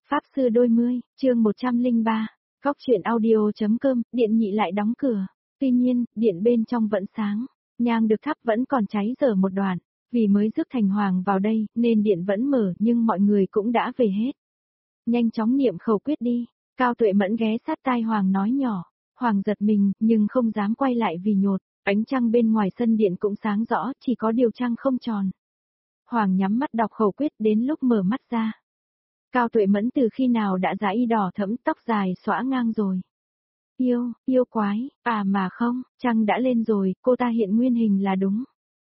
Pháp sư đôi mươi, chương 103, Cóc truyện audio.com, điện nhị lại đóng cửa. Tuy nhiên, điện bên trong vẫn sáng, nhang được thắp vẫn còn cháy dở một đoạn. Vì mới rước thành hoàng vào đây, nên điện vẫn mở nhưng mọi người cũng đã về hết. Nhanh chóng niệm khẩu quyết đi, Cao Tuệ Mẫn ghé sát tai hoàng nói nhỏ. Hoàng giật mình, nhưng không dám quay lại vì nhột, ánh trăng bên ngoài sân điện cũng sáng rõ, chỉ có điều trăng không tròn. Hoàng nhắm mắt đọc khẩu quyết đến lúc mở mắt ra. Cao Tuệ Mẫn từ khi nào đã dã y đỏ thẫm tóc dài xõa ngang rồi. Yêu quái, à mà không, trăng đã lên rồi, cô ta hiện nguyên hình là đúng.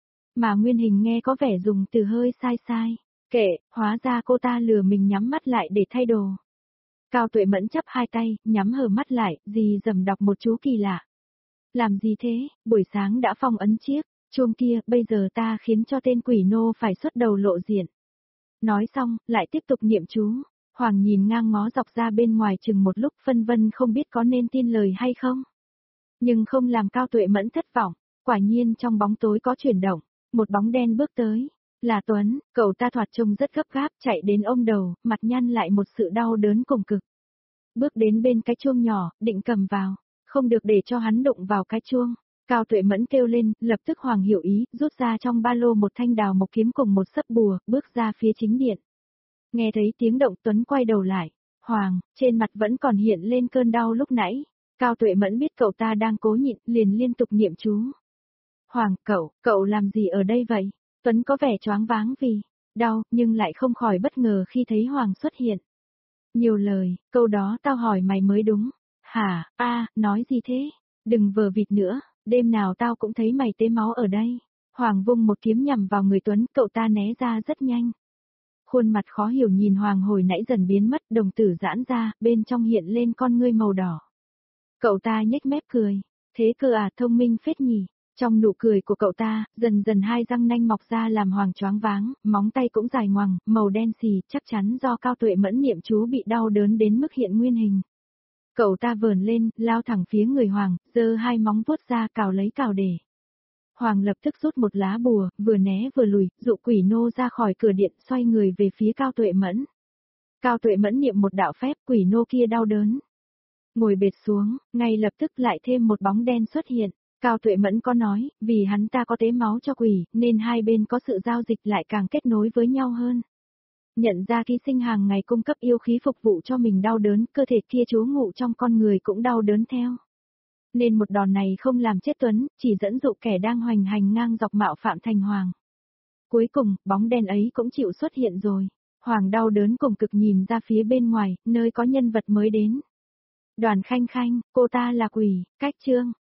Mà nguyên hình nghe có vẻ dùng từ hơi sai sai. Kệ, hóa ra cô ta lừa mình nhắm mắt lại để thay đồ. Cao Tuệ Mẫn chắp hai tay, nhắm hờ mắt lại, dì dầm đọc một chú kỳ lạ. Làm gì thế, buổi sáng đã phong ấn chiếc chuông kia, bây giờ ta khiến cho tên quỷ nô phải xuất đầu lộ diện. Nói xong, lại tiếp tục niệm chú. Hoàng nhìn ngang ngó dọc ra bên ngoài chừng một lúc phân vân không biết có nên tin lời hay không. Nhưng không làm Cao Tuệ Mẫn thất vọng, quả nhiên trong bóng tối có chuyển động, một bóng đen bước tới. Là Tuấn, cậu ta thoạt trông rất gấp gáp chạy đến ôm đầu, mặt nhăn lại một sự đau đớn cùng cực. Bước đến bên cái chuông nhỏ, định cầm vào, không được để cho hắn đụng vào cái chuông. Cao Tuệ Mẫn kêu lên, lập tức Hoàng hiểu ý, rút ra trong ba lô một thanh đào mộc kiếm cùng một sấp bùa, bước ra phía chính điện. Nghe thấy tiếng động Tuấn quay đầu lại, Hoàng, trên mặt vẫn còn hiện lên cơn đau lúc nãy. Cao Tuệ Mẫn biết cậu ta đang cố nhịn, liền liên tục niệm chú. Hoàng, cậu làm gì ở đây vậy? Tuấn có vẻ choáng váng vì đau, nhưng lại không khỏi bất ngờ khi thấy Hoàng xuất hiện. Nhiều lời, câu đó tao hỏi mày mới đúng. Hả, nói gì thế? Đừng vờ vịt nữa, đêm nào tao cũng thấy mày tê máu ở đây. Hoàng vung một kiếm nhằm vào người Tuấn, cậu ta né ra rất nhanh. Khuôn mặt khó hiểu nhìn Hoàng hồi nãy dần biến mất, đồng tử giãn ra, bên trong hiện lên con ngươi màu đỏ. Cậu ta nhếch mép cười, thế cơ à, thông minh phết nhỉ. Trong nụ cười của cậu ta, dần dần hai răng nanh mọc ra làm Hoàng choáng váng, móng tay cũng dài ngoằng, màu đen xì, chắc chắn do Cao Tuệ Mẫn niệm chú bị đau đớn đến mức hiện nguyên hình. Cậu ta vờn lên, lao thẳng phía người Hoàng, giơ hai móng vuốt ra cào lấy cào để. Hoàng lập tức rút một lá bùa, vừa né vừa lùi, dụ quỷ nô ra khỏi cửa điện, xoay người về phía Cao Tuệ Mẫn. Cao Tuệ Mẫn niệm một đạo phép, quỷ nô kia đau đớn. Ngồi bệt xuống, ngay lập tức lại thêm một bóng đen xuất hiện. Cao Tuệ Mẫn có nói, vì hắn ta có tế máu cho quỷ, nên hai bên có sự giao dịch lại càng kết nối với nhau hơn. Nhận ra ký sinh hàng ngày cung cấp yêu khí phục vụ cho mình đau đớn, cơ thể kia trú ngụ trong con người cũng đau đớn theo. Nên một đòn này không làm chết Tuấn, chỉ dẫn dụ kẻ đang hoành hành ngang dọc mạo phạm thành Hoàng. Cuối cùng, bóng đen ấy cũng chịu xuất hiện rồi. Hoàng đau đớn cùng cực nhìn ra phía bên ngoài, nơi có nhân vật mới đến. Đoàn Khanh Khanh, cô ta là quỷ, cách chương.